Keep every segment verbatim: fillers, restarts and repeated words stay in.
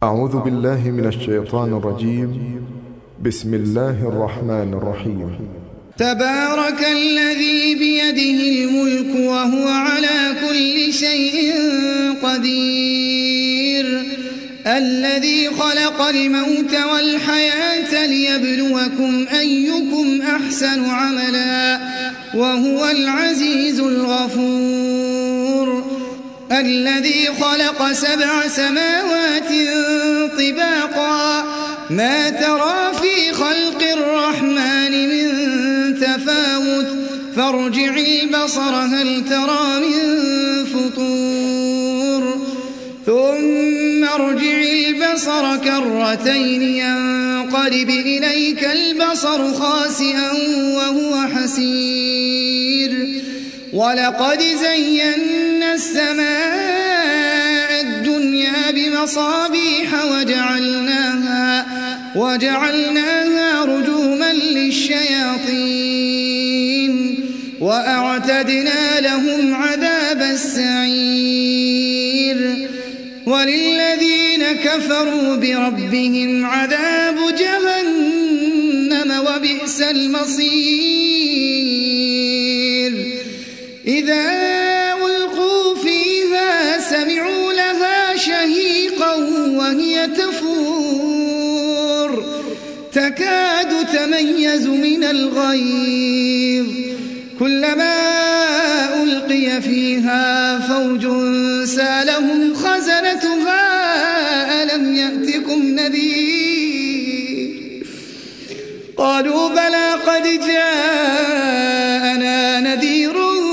أعوذ بالله من الشيطان الرجيم. بسم الله الرحمن الرحيم. تبارك الذي بيده الملك وهو على كل شيء قدير، الذي خلق الموت والحياة ليبلوكم أيكم أحسن عملا وهو العزيز الغفور، الذي خلق سبع سماوات طباقا ما ترى في خلق الرحمن من تفاوت فارجع البصر هل ترى من فطور ثم ارجع البصر كرتين ينقلب إليك البصر خاسئا وهو حسير، ولقد زينا السماء الدنيا بمصابيح وجعلناها, وجعلناها رجوما للشياطين وأعتدنا لهم عذاب السعير، وللذين كفروا بربهم عذاب جهنم وبئس المصير. إذا ألقوا فيها سمعوا لها شهيقا وهي تفور تكاد تميز من الغيظ، كلما ألقي فيها فوج سالهم خزنتها ألم يأتكم نذير، قالوا بلى قد جاءنا نذير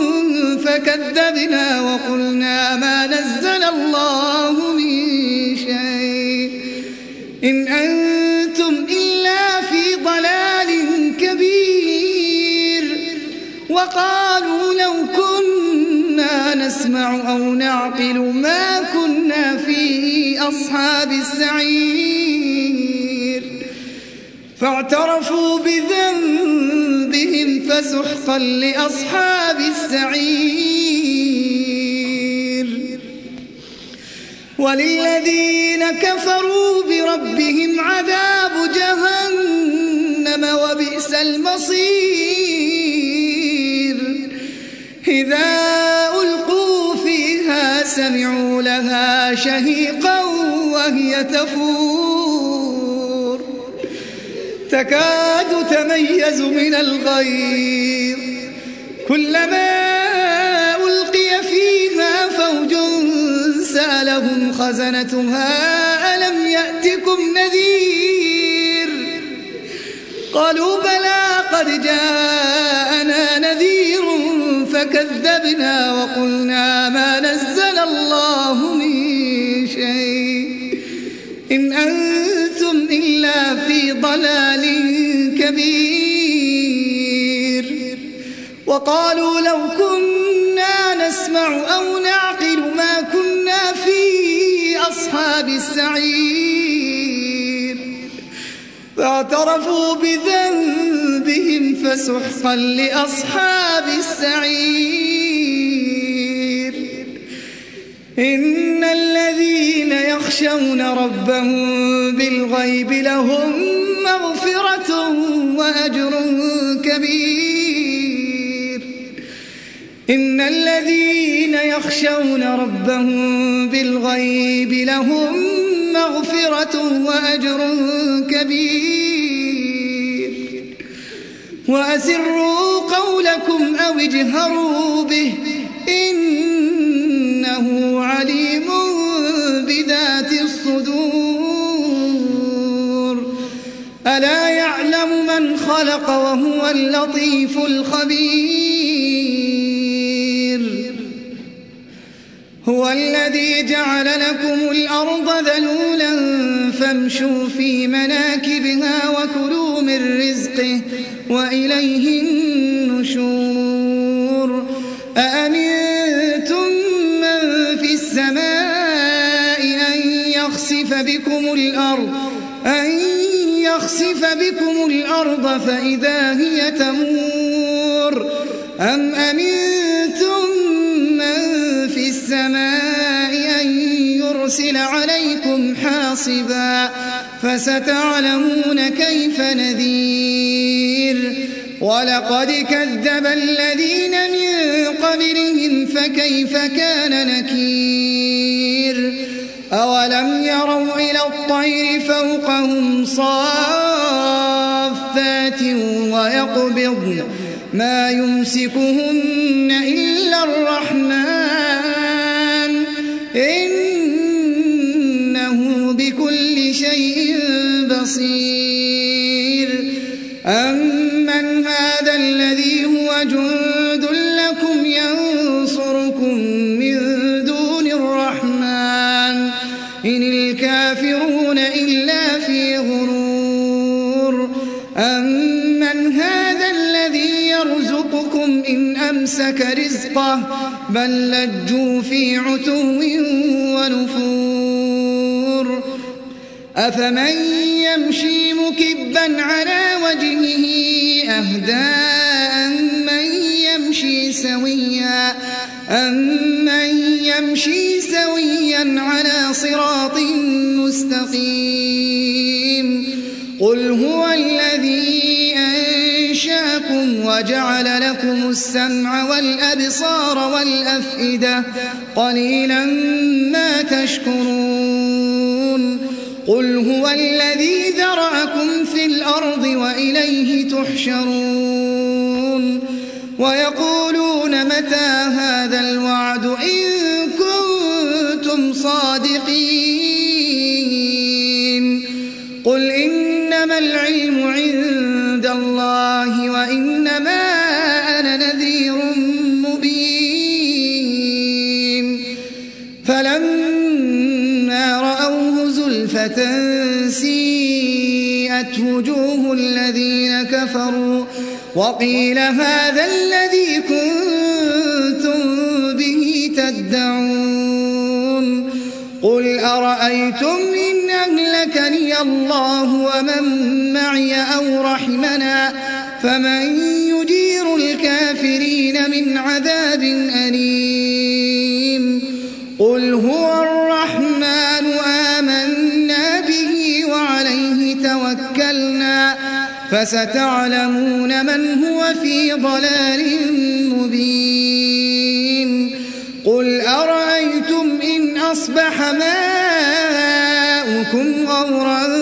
فكذبنا وقلنا ما نزل الله من شيء إن أنتم إلا في ضلال كبير، وقالوا لو كنا نسمع أو نعقل ما كنا في أصحاب السعير، فاعترفوا بذنبهم فسحقا لأصحاب السعير. وللذين كفروا بربهم عذاب جهنم وبئس المصير. إذا ألقوا فيها سمعوا لها شهيقا وهي تفور تكاد تميز من الغيظ، كلما ألقي فيها فوج سألهم خزنتها ألم يأتكم نذير، قالوا بلى قد جاءنا نذير فكذبنا وقلنا ما نزل الله من شيء إن أنتم إلا في ضلال كبير، وقالوا لو كنا نسمع أو نعقل ما كنا في أصحاب السعير، فاعترفوا بذنبهم فسحقا لأصحاب السعير. إن الذين يخشون ربهم بالغيب لهم مغفرة وأجر كبير. إن الذين يخشون ربهم بالغيب لهم مغفرة وأجر كبير. وأسروا قولكم أو اجهروا به إنه عليم بذات الصدور. ألا يعلم من خلق وهو اللطيف الخبير. هو الذي جعل لكم الأرض ذلولا فامشوا في مناكبها وكلوا من رزقه وإليه النشور. أأمنتم من في السماء أن يخسف بكم الأرض أن يخسف بكم الأرض فإذا هي تمور أم أمنتم من في السماء أن ليرسل عليكم حاصبا فستعلمون كيف نذير ولقد كذب الذين من قبلهم فكيف كان نكير أولم يروا إلى الطير فوقهم صافات ويقبضن ما يمسكهن إلا الرحمن إنه بكل شيء بصير أمن هذا الذي هو جند لكم ينصركم من دون الرحمن إن الكافرون إلا في غرور أمن هذا الذي يرزقكم إن أمسك رزقه بل لجوا في عتو ونفور أفمن يمشي مكبا على وجهه أهدى أمن يمشي سويا أمن يمشي سويا على صراط مستقيم قل هو الذي أنشاكم وجعل لكم السمع والأبصار والأفئدة قليلا ما تشكرون قل هو الذي ذرأكم في الأرض وإليه تحشرون ويقولون متى هذا الوعد إن كنتم صادقين قل إنما العلم عند الله وإنما أنا نذير مبين فلما رأوه زلفة سيئت وجوه الذين كفروا وقيل هذا الذي كنتم به تدعون قل أرأيتم إن أهلكني الله ومن معي أو رحمنا فمن يجير الكافرين من عذاب أليم قل هو الرحمن آمنا به وعليه توكلنا فستعلمون من هو في ضلال مبين قل أرأيتم إن أصبح ماؤكم غورا